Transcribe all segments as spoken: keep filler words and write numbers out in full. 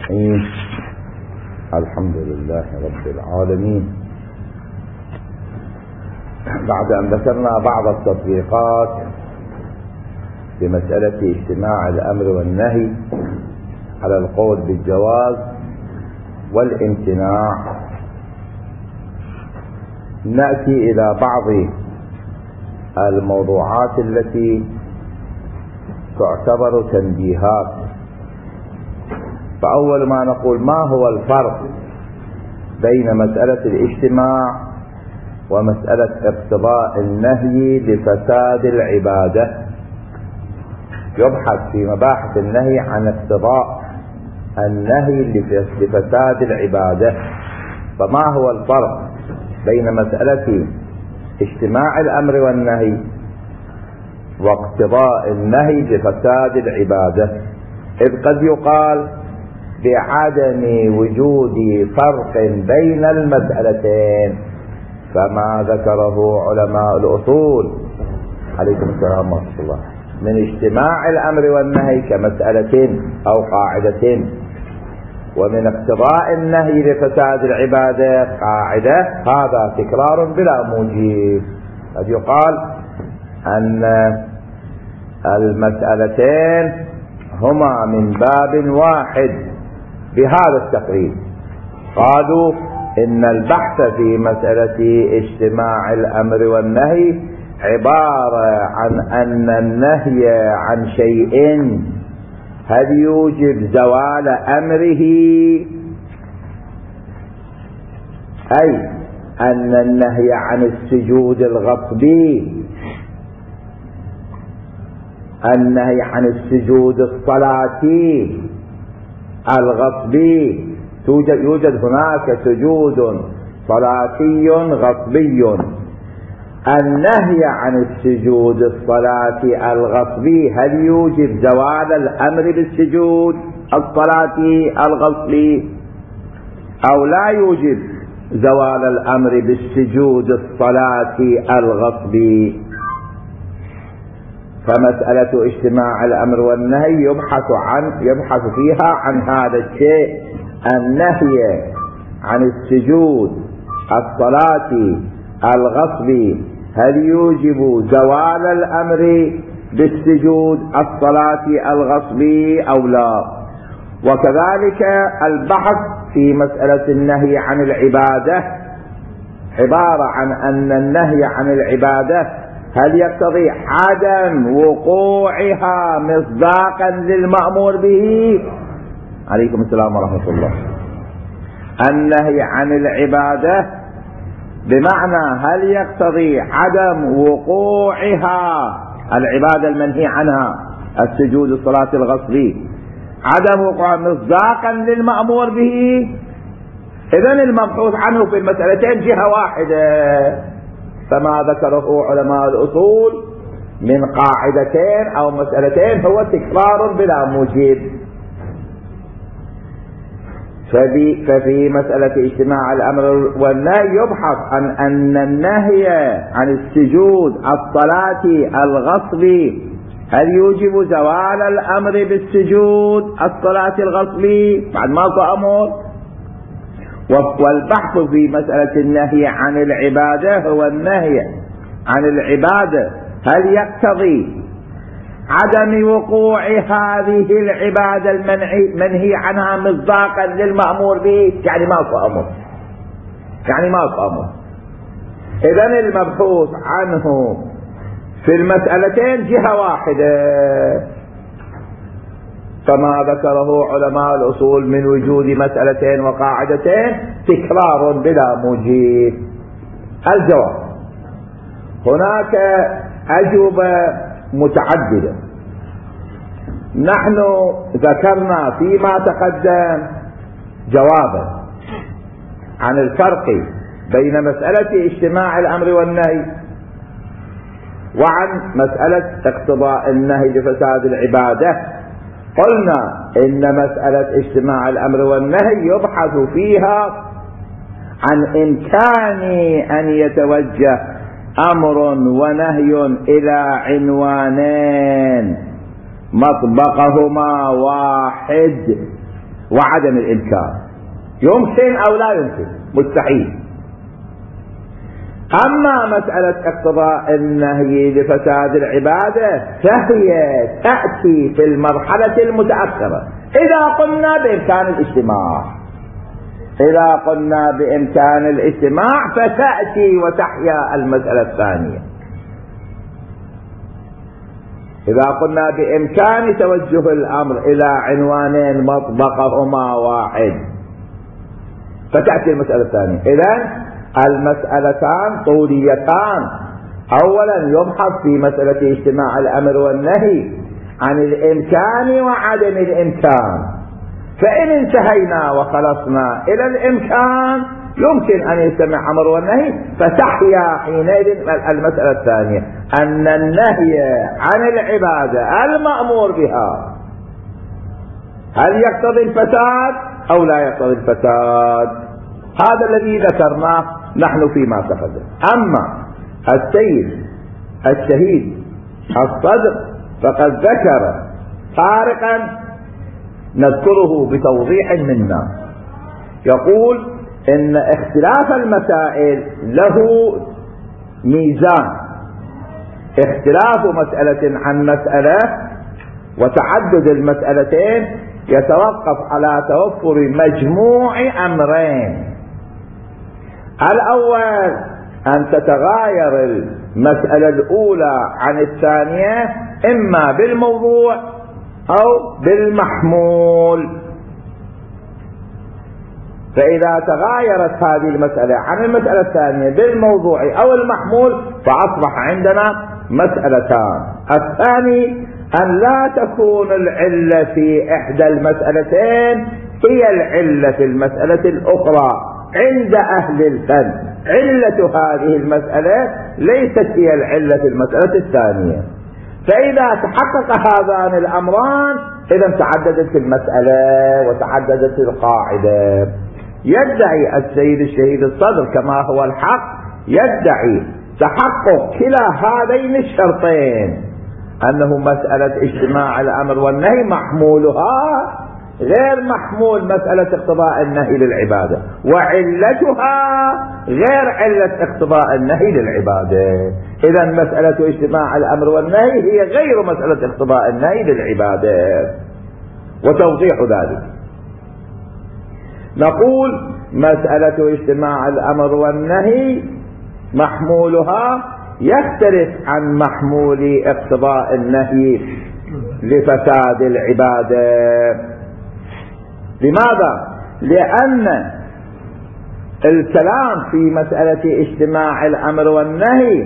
الرحيم. الحمد لله رب العالمين. بعد أن ذكرنا بعض التطبيقات في مسألة اجتماع الأمر والنهي على القول بالجواز والامتناع، نأتي إلى بعض الموضوعات التي تعتبر تنبيهات. فأول ما نقول: ما هو الفرق بين مسألة الاجتماع ومسألة اقتضاء النهي لفساد العبادة؟ يبحث في مباحث النهي عن اقتضاء النهي لفساد العبادة. فما هو الفرق بين مسألة اجتماع الأمر والنهي واقتضاء النهي لفساد العبادة؟ إذ قد يقال بعدم وجود فرق بين المسألتين، فما ذكره علماء الأصول عليكم السلام ورحمة الله من اجتماع الأمر والنهي كمسألة أو قاعدة، ومن اقتضاء النهي لفساد العبادة قاعدة، هذا تكرار بلا موجب. قد يقال أن المسألتين هما من باب واحد بهذا التقريب. قالوا إن البحث في مسألة اجتماع الأمر والنهي عبارة عن أن النهي عن شيء هل يوجب زوال أمره، أي أن النهي عن السجود الغصبي، النهي عن السجود الصلاتي الغصبي، توجد يوجد هناك سجود صلاتي غصبي. النهي عن السجود الصلاتي الغصبي هل يوجب زوال الأمر بالسجود الصلاتي الغصبي أو لا يوجب زوال الأمر بالسجود الصلاتي الغصبي؟ فمسألة اجتماع الأمر والنهي يبحث عن يبحث فيها عن هذا الشيء، النهي عن السجود الصلاتي الغصبي هل يوجب زوال الأمر بالسجود الصلاتي الغصبي أو لا؟ وكذلك البحث في مسألة النهي عن العبادة عبارة عن أن النهي عن العبادة هل يقتضي عدم وقوعها مصداقا للمأمور به؟ عليكم السلام ورحمة الله. النهي عن العبادة بمعنى هل يقتضي عدم وقوعها العبادة المنهي عنها السجود الصلاة الغصبي عدم وقوعها مصداقا للمأمور به؟ إذن المبحوث عنه في المسألتين جهة واحدة، فما ذكره علماء الأصول من قاعدتين أو مسألتين هو تكرار بلا موجب. ففي, ففي مسألة اجتماع الأمر والنهي يبحث عن أن النهي عن السجود الصلاتي الغصبي هل يوجب زوال الأمر بالسجود الصلاة الغصبي بعد ما أمر. والبحث في مسألة النهي عن العبادة هو النهي عن العبادة هل يقتضي عدم وقوع هذه العبادة المنهي عنها مصداقا للمأمور به، يعني ما أمر يعني ما أمر. إذن المبحوث عنه في المسألتين جهة واحدة، فما ذكره علماء الأصول من وجود مسألتين وقاعدتين تكرار بلا موجب. الجواب: هناك أجوبة متعددة. نحن ذكرنا فيما تقدم جوابا عن الفرق بين مسألة اجتماع الأمر والنهي وعن مسألة اقتضاء النهي لفساد العبادة. قلنا إن مسألة اجتماع الأمر والنهي يبحث فيها عن إمكان أن يتوجه أمر ونهي إلى عنوانين مطبقهما واحد، وعدم الإمكان، يمكن أو لا يمكن، مستحيل. أما مسألة اقتضاء النهي لفساد العبادة فهي تأتي في المرحلة المتأخرة إذا قلنا بإمكان الاجتماع. إذا قلنا بإمكان الاجتماع فتأتي وتحيا المسألة الثانية. إذا قلنا بإمكان توجه الأمر إلى عنوانين مطبقهما واحد فتأتي المسألة الثانية. إذن المسألتان طوليتان. أولا يبحث في مسألة اجتماع الأمر والنهي عن الإمكان وعدم الإمكان، فإن انتهينا وخلصنا إلى الإمكان يمكن أن يجتمع أمر والنهي، فتحيا حينئذ المسألة الثانية أن النهي عن العبادة المأمور بها هل يقتضي الفساد أو لا يقتضي الفساد. هذا الذي ذكرناه نحن فيما تقدم. أما السيد الشهيد الصدر فقد ذكر فارقا نذكره بتوضيح منا، يقول إن اختلاف المسائل له ميزان. اختلاف مسألة عن مسألة وتعدد المسألتين يتوقف على توفر مجموع أمرين. الأول أن تتغاير المسألة الأولى عن الثانية إما بالموضوع أو بالمحمول، فإذا تغايرت هذه المسألة عن المسألة الثانية بالموضوع أو المحمول فأصبح عندنا مسألتان. الثاني أن لا تكون العلة في إحدى المسألتين هي العلة في المسألة الأخرى عند أهل الفن. علة هذه المسألة ليست هي العلة في المسألة الثانية. فإذا تحقق هذان الأمران إذا تعددت المسألة وتعددت القاعدة. يدعي السيد الشهيد الصدر كما هو الحق، يدعي تحقق كلا هذين الشرطين، أنه مسألة اجتماع الأمر والنهي محمولها غير محمول مسألة اقتضاء النهي للعبادة، وعلتها غير علة اقتضاء النهي للعبادة. إذا مسألة اجتماع الأمر والنهي هي غير مسألة اقتضاء النهي للعبادة. وتوضيح ذلك نقول مسألة اجتماع الأمر والنهي محمولها يختلف عن محمول اقتضاء النهي لفساد العبادة. لماذا؟ لأن الكلام في مسألة اجتماع الأمر والنهي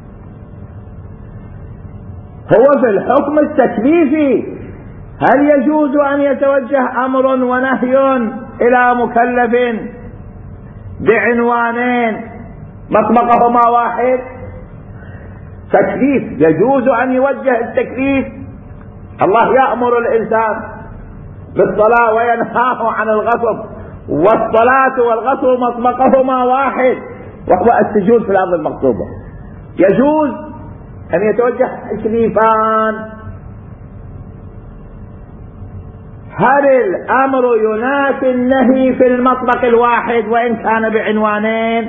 هو في الحكم التكليفي. هل يجوز أن يتوجه أمر ونهي إلى مكلف بعنوانين مطبقهما واحد؟ تكليف يجوز أن يوجه التكليف. الله يأمر الإنسان بالصلاة وينهاه عن الغصب، والصلاة والغصب مطبقهما واحد وهو السجود في الأرض المغصوبة. يجوز أن يتوجه تكليفان. هل الأمر ينافي النهي في المطبق الواحد وإن كان بعنوانين؟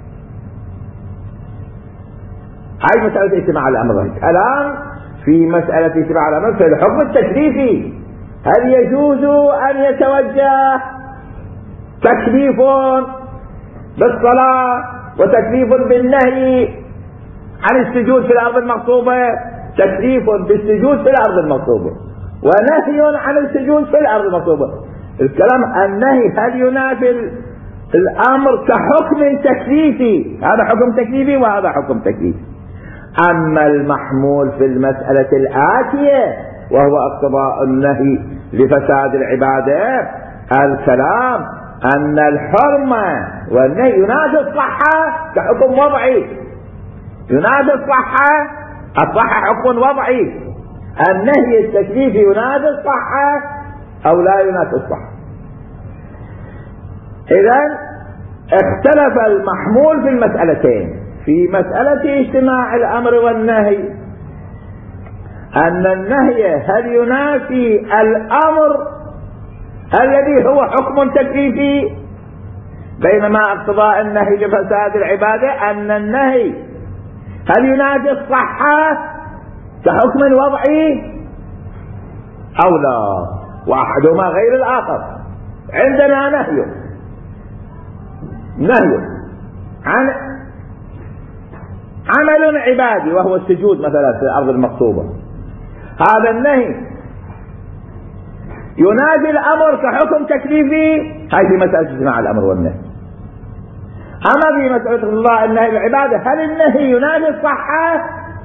هاي مسألة اجتماع الأمر. الآن في مسألة اجتماع الأمر في الحكم التكليفي، هل يجوز أن يتوجه تكليف بالصلاة وتكليف بالنهي عن السجود في الأرض المغصوبة، تكليف بالسجود في الأرض المغصوبة ونهي عن السجود في الأرض المغصوبة؟ الكلام النهي هل ينافي الأمر كحكم تكليفي؟ هذا حكم تكليفي وهذا حكم تكليفي. أما المحمول في المسألة الآتية وهو اقتضاء النهي لفساد العبادة، الكلام أن الحرمة والنهي ينافي الصحة كحكم وضعي، ينافي الصحة، الصحة حكم وضعي، النهي التكليفي ينافي الصحة أو لا ينافي الصحة. إذن اختلف المحمول في المسألتين. في مسألة اجتماع الأمر والنهي أن النهي هل ينافي الأمر الذي هو حكم تكليفي، بينما اقتضاء النهي لفساد العبادة أن النهي هل ينافي الصحة كحكم وضعي أو لا، وأحدهما غير الآخر. عندنا نهي نهي عن عمل عبادي وهو السجود مثلا في الأرض المغصوبة، هذا النهي ينادي الأمر كحكم تكليفي، هذه في مسألة اجتماع الأمر والنهي. أما في مسألة الله النهي العبادة هل النهي ينادي الصحة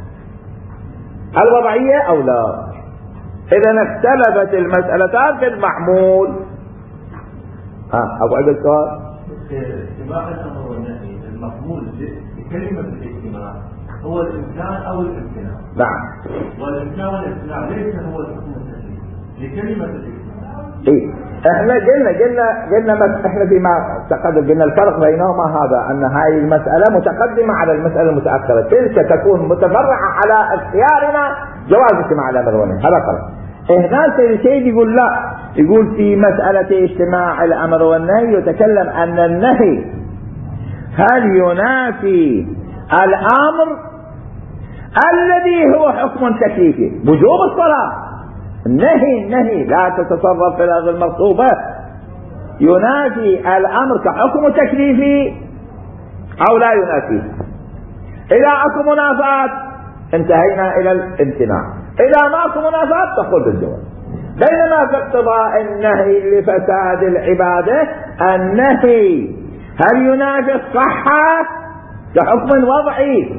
الوضعية أو لا؟ إذا اختلفت المسألتان في المحمول. ها أبو عبد السؤال اجتماع الأمر والنهي المحمول لكلمة الاجتماع هو الإمكان أو الامتناع. نعم. والإمكان والامتناع ليس هو الحكم التكليفي لكلمة الاجتماع. إيه احنا قلنا قلنا قلنا احنا فيما تقدم قلنا الفرق بينهما هذا ان هذه المسألة متقدمة على المسألة المتأخرة، تلك تكون متفرعة على اختيارنا جواز اجتماع الأمر والنهي، هذا فرق. هناك الشيء يقول لا، يقول في مسألة اجتماع الأمر والنهي يتكلم أن النهي هل ينافي الأمر الذي هو حكم تكليفي وجوب الصلاة. النهي النهي لا تتصرف في الأرض المغصوبة ينافي الأمر كحكم تكليفي أو لا ينافيه. إذا أكو منافات انتهينا إلى الامتناع، إذا ما أكو منافات تقول بالجواز. بينما في اقتضاء النهي لفساد العبادة النهي هل ينافي الصحة كحكم وضعي.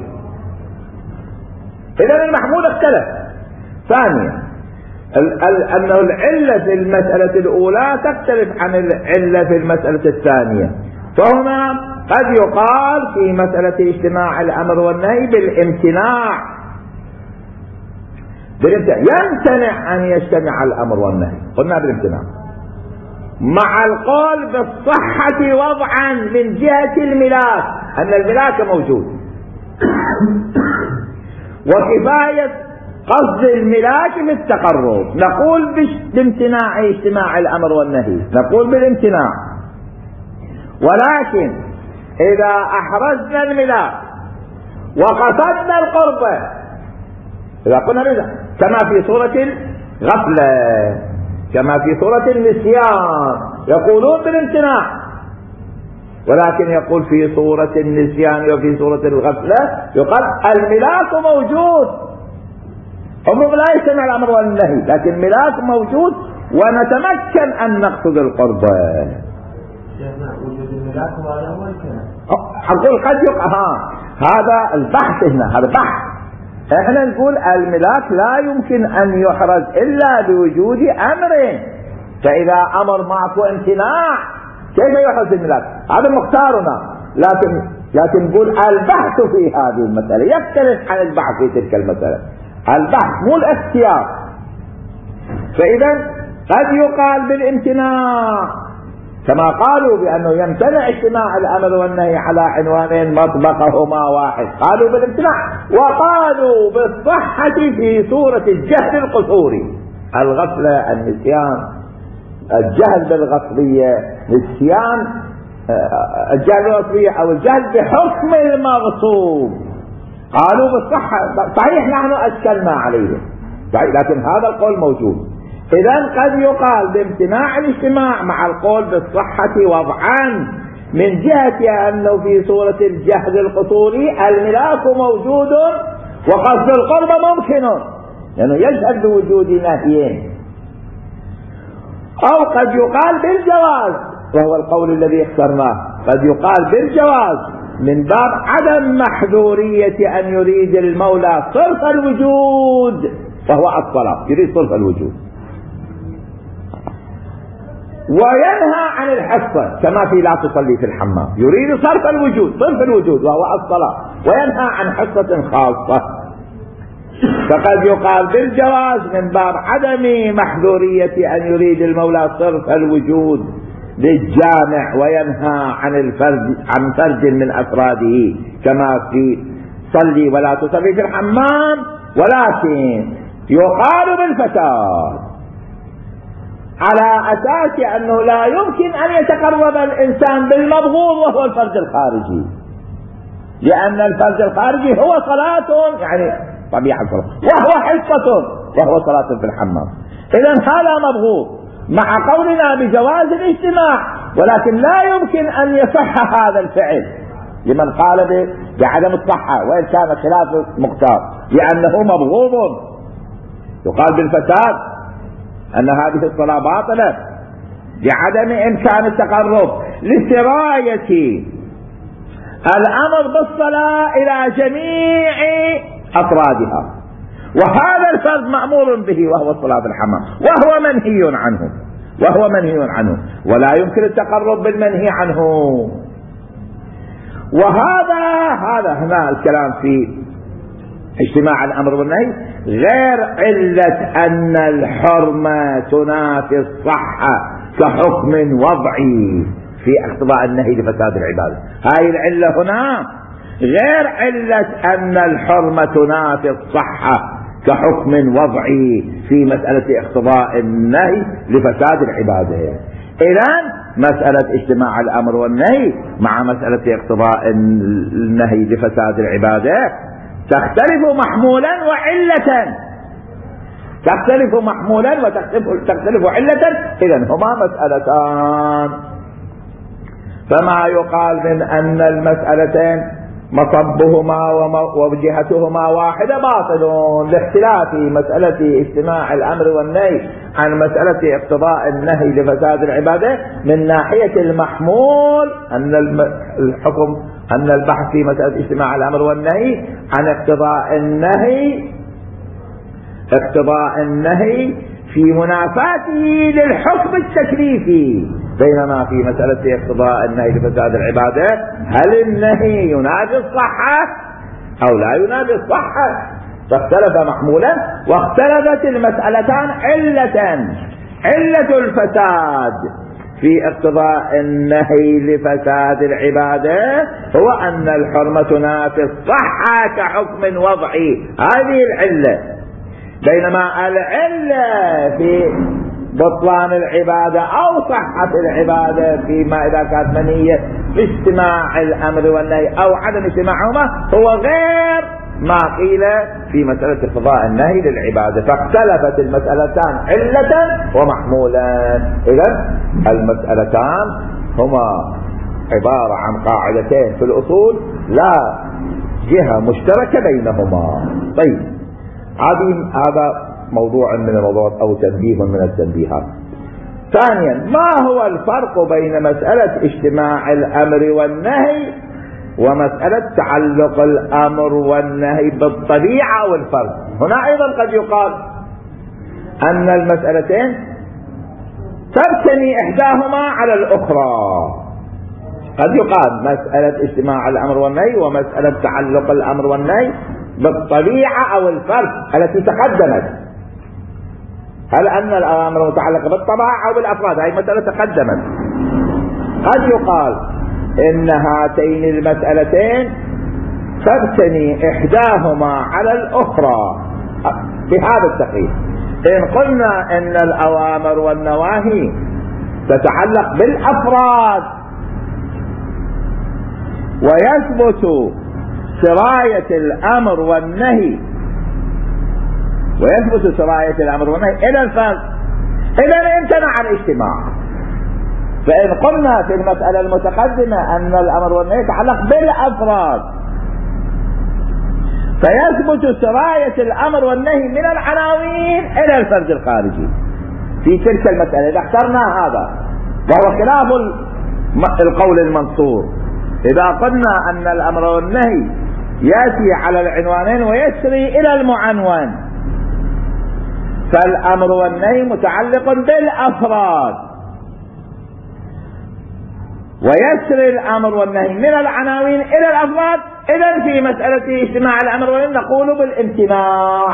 إذا المحمول اختلف. ثانيا أن العلة في المسألة الأولى تختلف عن العلة في المسألة الثانية، فهنا قد يقال في مسألة اجتماع الأمر والنهي بالامتناع، بالامتناع يمتنع أن يجتمع الأمر والنهي، قلنا بالامتناع، مع القول بالصحة وضعا من جهة الملاك، أن الملاك موجود، وكفاية قصد الملاك في التقرب. نقول بامتناع اجتماع الأمر والنهي، نقول بالامتناع، ولكن إذا أحرزنا الملاك وقصدنا القرب، إذا قلنا بذلك كما في سورة الغفلة، كما في سورة النسيان يقولون بالامتناع، ولكن يقول في سورة النسيان وفي سورة الغفلة يقال الملاك موجود. هم لا يجتمع الأمر والنهي لكن الملاك موجود ونتمكن أن نقصد القرب. وجود الملاك وهذا هو الكلام. أقول قد يقع ها هذا البحث هنا، هذا بحث. احنا نقول الملاك لا يمكن أن يحرز إلا بوجود أمر، فإذا أمر معكو امتناع كيف يحرز الملاك؟ هذا مختارنا، لكن لكن نقول البحث في هذه المسألة يختلف عن البحث في تلك المسألة. البحث مو الاختيار. فإذا قد يقال بالامتناع كما قالوا بأنه يمتنع اجتماع الأمر والنهي على عنوانين مطبقهما واحد، قالوا بالامتناع، وقالوا بالصحة في سورة الجهل القصوري، الغفلة النسيان، الجهل بالغصبية، نسيان الجهل بالغصبية أو الجهل بحكم المغصوب، قالوا بالصحة. صحيح نحن أشكلنا عليه لكن هذا القول موجود. إذن قد يقال بامتناع الاجتماع مع القول بالصحة وضعا من جهة أنه في سورة الجهل القصوري الملاك موجود وقصد القرب ممكن، لأنه يعني يجهل بوجود نهيين. أو قد يقال بالجواز وهو القول الذي اخترناه، قد يقال بالجواز من باب عدم محذورية أن يريد المولى صرف الوجود وهو الصلاة، يريد صرف الوجود، وينهى عن الحصة كما في لا تصلي في الحمام، يريد صرف الوجود صرف الوجود وهو الصلاة، وينهى عن حصة خاصة. فقد يقال بالجواز من باب عدم محذورية أن يريد المولى صرف الوجود للجامع، وينهى عن الفرد عن فرد من أفراده كما في صلي ولا تصلي في الحمام. ولكن يقال بالفساد على أساس أنه لا يمكن أن يتقرب الإنسان بالمبغوض وهو الفرج الخارجي، لأن الفرج الخارجي هو صلاة، يعني طبيعة الصلاة، وهو حصة وهو صلاة في الحمام. إذن هذا مبغوض مع قولنا بجواز الاجتماع، ولكن لا يمكن أن يصح هذا الفعل لمن قال بعدم الصحة وإن كان خلاف مختار، لأنه مبغوض. يقال بالفساد أن هذه الصلاة باطلة لعدم إمكان التقرب لسراية الأمر بالصلاة إلى جميع أفرادها، وهذا الفرد مأمور به وهو الصلاة في الحمام، وهو منهي عنه وهو منهي عنه ولا يمكن التقرب بالمنهي عنه. وهذا هذا هنا الكلام في اجتماع الأمر والنهي، غير علة أن الحرمة تنافي الصحة كحكم وضعي في اقتضاء النهي لفساد العبادة. هاي العلة هنا غير علة أن الحرمة تنافي الصحة كحكم وضعي في مسألة اقتضاء النهي لفساد العبادة. إذن مسألة اجتماع الأمر والنهي مع مسألة اقتضاء النهي لفساد العبادة تختلف محمولا وعلة، تختلف محمولا وتختلف علة. إذن هما مسألتان، فما يقال من أن المسألتين مصبهما ووجهتهما واحدة باطل لاختلاف مسألة اجتماع الأمر والنهي عن مسألة اقتضاء النهي لفساد العبادة من ناحية المحمول، أن الحكم أن البحث في مسألة اجتماع الأمر والنهي عن اقتضاء النهي اقتضاء النهي في منافاته للحكم التكليفي، بينما في مسألة اقتضاء النهي لفساد العبادة هل النهي ينافي الصحة أو لا ينافي الصحة؟ فاختلف محمولا، واختلفت المسألتان علة. علة الفساد في اقتضاء النهي لفساد العبادة هو أن الحرمة تنافي الصحة كحكم وضعي، هذه العلة. بينما العلة في بطلان العبادة أو صحة العبادة فيما إذا كانت منية باجتماع الأمر والنهي أو عدم اجتماعهما هو غير ما قيل في مسألة اقتضاء النهي للعبادة. فاختلفت المسألتان علة ومحمولا. إذن المسألتان هما عبارة عن قاعدتين في الأصول لا جهة مشتركة بينهما. طيب، هذا موضوع من الموضوعات أو تنبيه من التنبيهات. ثانيا، ما هو الفرق بين مسألة اجتماع الأمر والنهي ومسألة تعلق الأمر والنهي بالطبيعة والفرد؟ هنا أيضا قد يقال أن المسألتين تبتني إحداهما على الأخرى. قد يقال مسألة اجتماع الأمر والنهي ومسألة تعلق الأمر والنهي بالطبيعة أو الفرد التي تقدمت. هل أن الأمر متعلقة بالطبيعة أو بالأفراد؟ هذه مسألة تقدمت. قد يقال إن هاتين المسألتين تبتني إحداهما على الأخرى بهذا التقييد. إن قلنا إن الأوامر والنواهي تتعلق بالأفراد ويثبت سراية الأمر والنهي ويثبت سراية الأمر والنهي إلى الفرد، إذا امتنع الاجتماع. فإن قلنا في المسألة المتقدمة أن الأمر والنهي يتعلق بالأفراد فيثبت سراية الأمر والنهي من العناوين إلى الفرد الخارجي في تلك المسألة. إذا اخترنا هذا وهو خلاف القول المنصور، إذا قلنا أن الأمر والنهي يأتي على العنوانين ويسري إلى المعنون، فالأمر والنهي متعلق بالأفراد ويسري الأمر والنهي من العناوين إلى الأفراد. إذن في مسألة اجتماع الأمر والنهي نقول بالامتناع.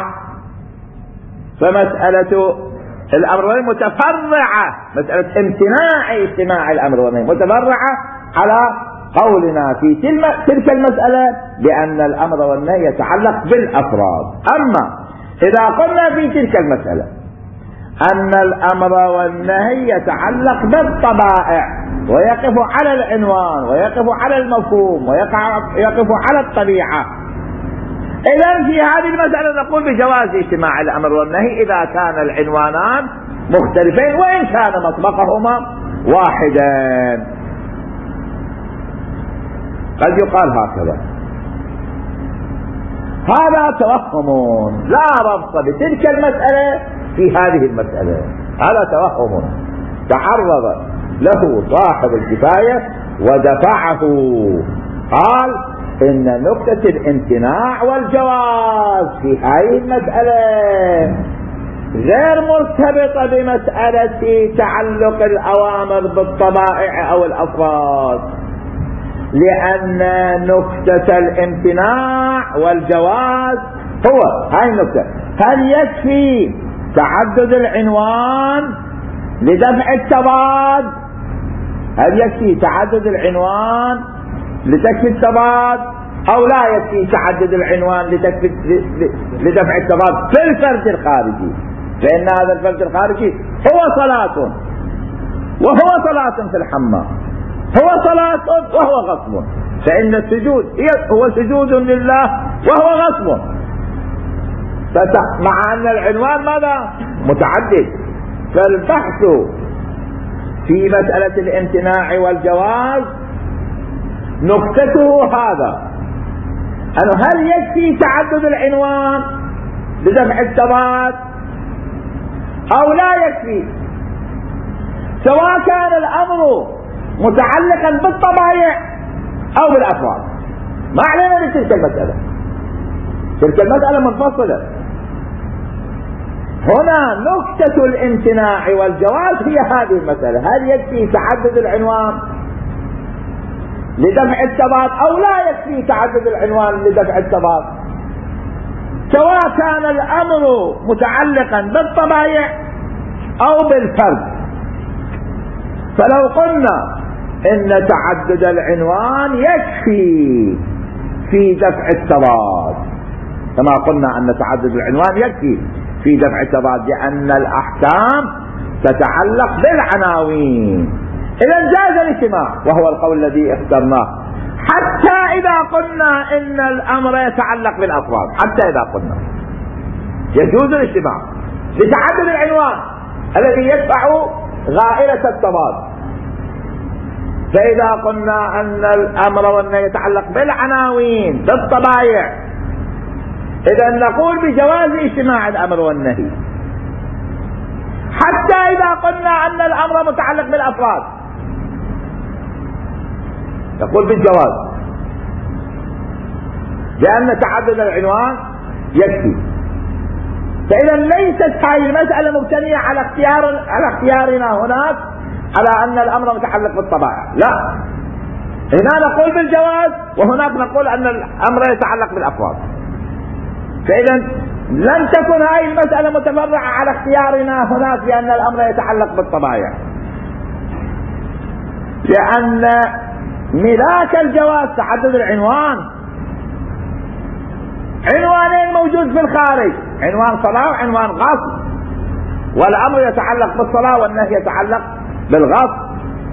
فمسألة الأمر والنهي متفرعة، مسألة امتناع اجتماع الأمر والنهي متفرعة على قولنا في تلك المسألة بأن الأمر والنهي يتعلق بالأفراد. أما إذا قلنا في تلك المسألة أن الأمر والنهي يتعلق بالطبائع ويقف على العنوان ويقف على المفهوم ويقف على الطبيعة. إذن في هذه المسألة نقول بجواز اجتماع الأمر والنهي إذا كان العنوانان مختلفين وإن كان مطبقهما واحدا. قد يقال هكذا: هذا توهم لا ربط بتلك المسألة في هذه المسألة، هذا توهم تعرض له صاحب الكفاية ودفعه، قال إن نقطة الامتناع والجواز في هذه المسألة غير مرتبطة بمسألة تعلق الأوامر بالطبائع أو الأفراد، لأن نقطة الامتناع والجواز هو هاي النقطة: هل يكفي تعدد العنوان لدفع التضاد؟ هل يكفي تعدد العنوان لتكفي التضاد أو لا يكفي تعدد العنوان لتكفي لدفع التضاد في الفرد الخارجي؟ فإن هذا الفرد الخارجي هو صلاة وهو صلاة في الحمام، هو صلاة وهو غصب، فإن السجود هو سجود لله وهو غصب، مع أن العنوان ماذا؟ متعدد. فالبحث في مسألة الامتناع والجواز نقطته هذا: أنه هل يكفي تعدد العنوان لدفع التضاد أو لا يكفي، سواء كان الأمر متعلقا بالطبائع أو بالأفراد. ما علينا بتلك المسألة، تلك المسألة منفصلة. هنا نقطة الامتناع والجواز هي هذه المسألة: هل يكفي تعدد العنوان لدفع التضاد أو لا يكفي تعدد العنوان لدفع التضاد، سواء كان الأمر متعلقا بالطبائع أو بالفرد. فلو قلنا إن تعدد العنوان يكفي في دفع التضاد، كما قلنا أن تعدد العنوان يكفي في دفع التضاد لأن الأحكام تتعلق بالعناوين، إذا جاز الاجتماع، وهو القول الذي اخترناه. حتى إذا قلنا إن الأمر يتعلق بالأفراد، حتى إذا قلنا يجوز الاجتماع لتعدد العنوان الذي يدفع غائلة التضاد. فإذا قلنا أن الأمر والنهي يتعلق بالعناوين بالطبائع، إذا نقول بجواز اجتماع الأمر والنهي. حتى إذا قلنا أن الأمر متعلق بالأفراد نقول بالجواز، لأن تعدد العنوان يكفي. فإذا ليست هذه المسألة مبتنية على اختيار على اختيارنا هناك على أن الأمر متعلق بالطبائع، لا، هنا نقول بالجواز وهناك نقول أن الأمر يتعلق بالأفراد. فإذا لن تكن هذه المسألة متفرعة على اختيارنا هناك لأن الأمر يتعلق بالطبائع، لأن ملاك الجواز تعدد العنوان. عنوانين موجود في الخارج: عنوان صلاة وعنوان غصب، والأمر يتعلق بالصلاة والنهي يتعلق بالغصب.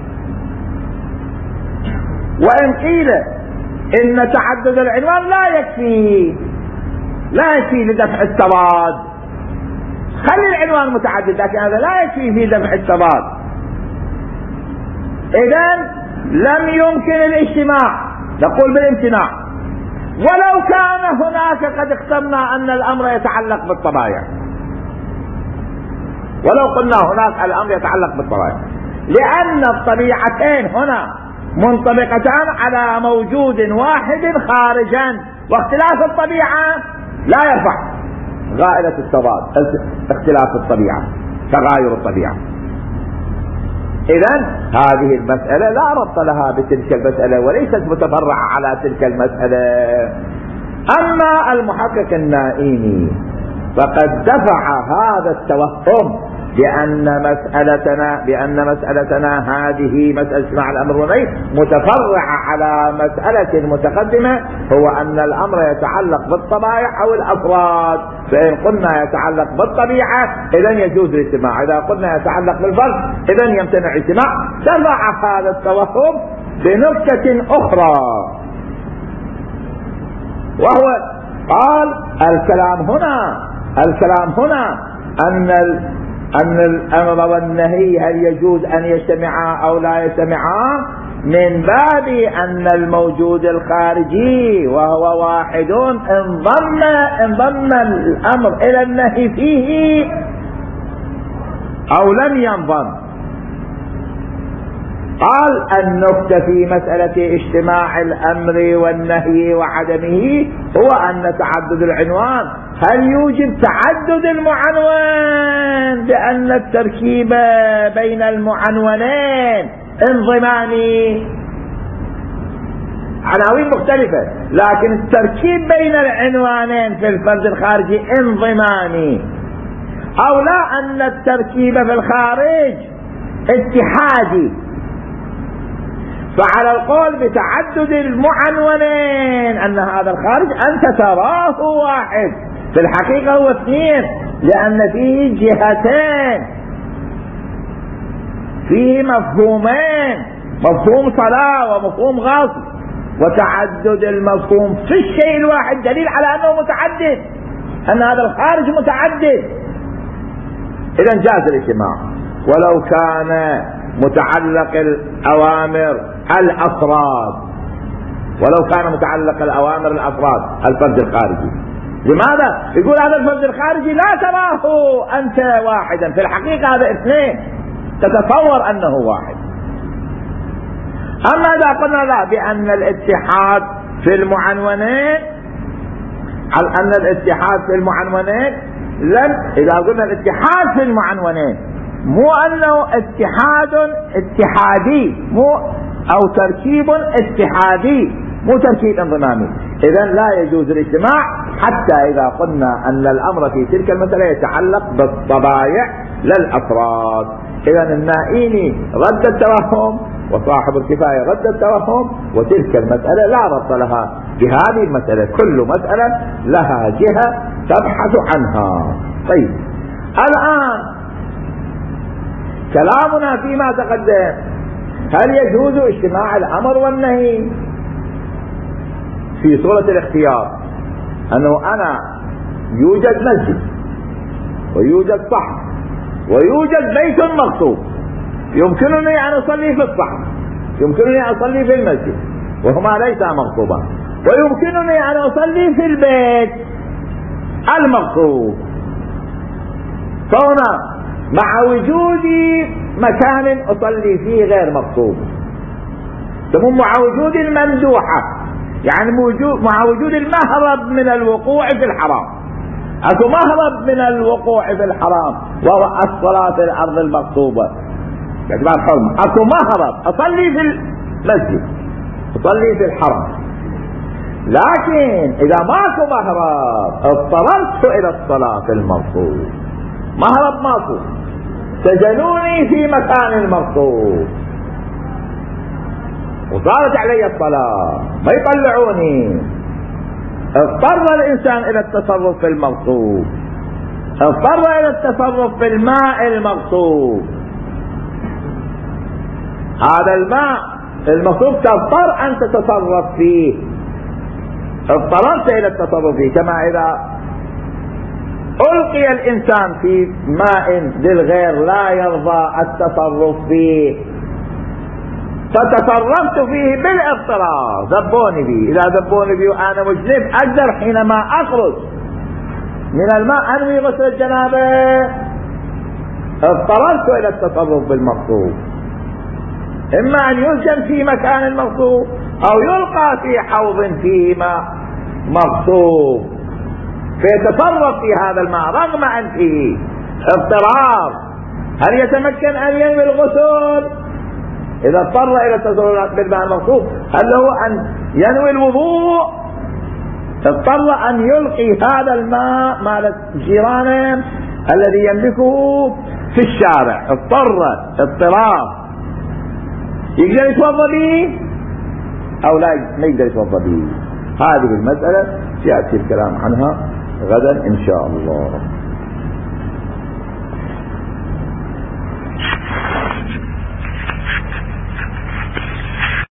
وإن قيل إن تعدد العنوان لا يكفي لا يكفي لدفع التضاد، خلي العنوان متعدد، لكن هذا لا يكفي في دفع التضاد، إذن لم يمكن الاجتماع، نقول بالامتناع. ولو كان هناك قد اخترنا أن الأمر يتعلق بالطبائع، ولو قلنا هناك الأمر يتعلق بالطبائع، لأن الطبيعتين هنا منطبقتان على موجود واحد خارجا، واختلاف الطبيعة لا يرفع غائلة التضاد، اختلاف الطبيعة تغاير الطبيعة. إذن هذه المسألة لا ربط لها بتلك المسألة وليست متفرعة على تلك المسألة. أما المحقق النائمي فقد دفع هذا التوهم بأن مسألتنا بأن مسألتنا هذه مسألة اجتماع الأمر والنهي متفرعة على مسألة متقدمة، هو أن الأمر يتعلق بالطبائع أو الأفراد. فإن قلنا يتعلق بالطبيعة إذن يجوز الاجتماع، إذا قلنا يتعلق بالفرد إذن يمتنع الاجتماع. تضع هذا التوهم بنكتة أخرى، وهو قال الكلام هنا الكلام هنا أن أن الأمر والنهي هل يجوز أن يجتمعا أو لا يجتمعا من باب أن الموجود الخارجي وهو واحد انضم انضم الأمر إلى النهي فيه أو لم ينضم. قال النكتة في مسألة اجتماع الأمر والنهي وعدمه هو أن تعدد العنوان هل يوجب تعدد المعنون، بأن التركيب بين المعنونين انضمامي، عناوين مختلفة لكن التركيب بين العنوانين في الفرد الخارجي انضمامي، أو لا أن التركيب في الخارج اتحادي. فعلى القول بتعدد المعنونين أن هذا الخارج أنت تراه واحد، في الحقيقة هو اثنين، لأن فيه جهتين، فيه مفهومين، مفهوم صلاة ومفهوم غصب، وتعدد المفهوم في الشيء الواحد دليل على أنه متعدد، أن هذا الخارج متعدد. إذن جاز الاجتماع ولو كان متعلق الأوامر الأفراد، ولو كان متعلق الأوامر الأفراد الفرد الخارجي. لماذا؟ يقول هذا الفرد الخارجي لا تراه أنت واحدا، في الحقيقة هذا اثنين، تتصور أنه واحد. أما إذا قلنا لا بأن الاتحاد في المعنونين، أن الاتحاد في المعنونين لم، إذا قلنا الاتحاد في المعنونين مو أنه اتحاد اتحادي، مو أو تركيب اتحادي، مو تركيب انضمامي، إذن لا يجوز الاجتماع حتى إذا قلنا أن الأمر في تلك المسألة يتعلق بالطبائع لا الأفراد. إذن النائيني رد التوهم وصاحب الكفاية رد التوهم، وتلك المسألة لا ربط لها بهذه المسألة، كل مسألة لها جهة تبحث عنها. طيب الآن كلامنا فيما تقدم، هل يجوز اجتماع الأمر والنهي في صورة الاختيار؟ أنه أنا يوجد مسجد ويوجد صحن ويوجد بيت مغصوب، يمكنني أن أصلي في الصحن، يمكنني أن أصلي في المسجد وهما ليس مغصوبان، ويمكنني أن أصلي في البيت المغصوب. فهنا مع وجود مكان أصلي فيه غير مغصوب، ثم مع وجود الممدوحة، يعني مع وجود المهرب من الوقوع في الحرام. اكو مهرب من الوقوع في الحرام وهو الصلاة في الأرض المغصوبة، باعتبار حرمة. اكو مهرب، أصلي في المسجد، أصلي في الحرم، لكن إذا ماكو مهرب اضطررت إلى الصلاة في المغصوب، مهرب ماكو، سجنوني في مكان المغصوب وصارت علي الصلاة، ما يطلعوني، اضطر الإنسان إلى التصرف في المغصوب، اضطر إلى التصرف في الماء المغصوب. هذا الماء المغصوب تضطر أن تتصرف فيه، اضطررت إلى التصرف فيه، كما إذا ألقي الإنسان في ماء للغير لا يرضى التصرف فيه، فتصرفت فيه بالاضطرار، ذبوني به، إذا ذبوني به وأنا مجنب أقدر حينما أخرج من الماء أنوي غسل الجنابة، اضطررت إلى التصرف بالمغصوب، إما أن يسجن في مكان المغصوب أو يلقى في حوض فيه ماء مغصوب فيتصرف في هذا الماء رغم أن فيه اضطرار. هل يتمكن أن ينوي الغسل إذا اضطر إلى التصرف بالماء المغصوب؟ هل هو أن ينوي الوضوء؟ اضطر أن يلقي هذا الماء مال جيرانه الذي يملكه في الشارع اضطر اضطرار يقدر يتوضا به او لا ما يقدر يتوضا به؟ هذه المسألة يأتي الكلام عنها غدا ان شاء الله.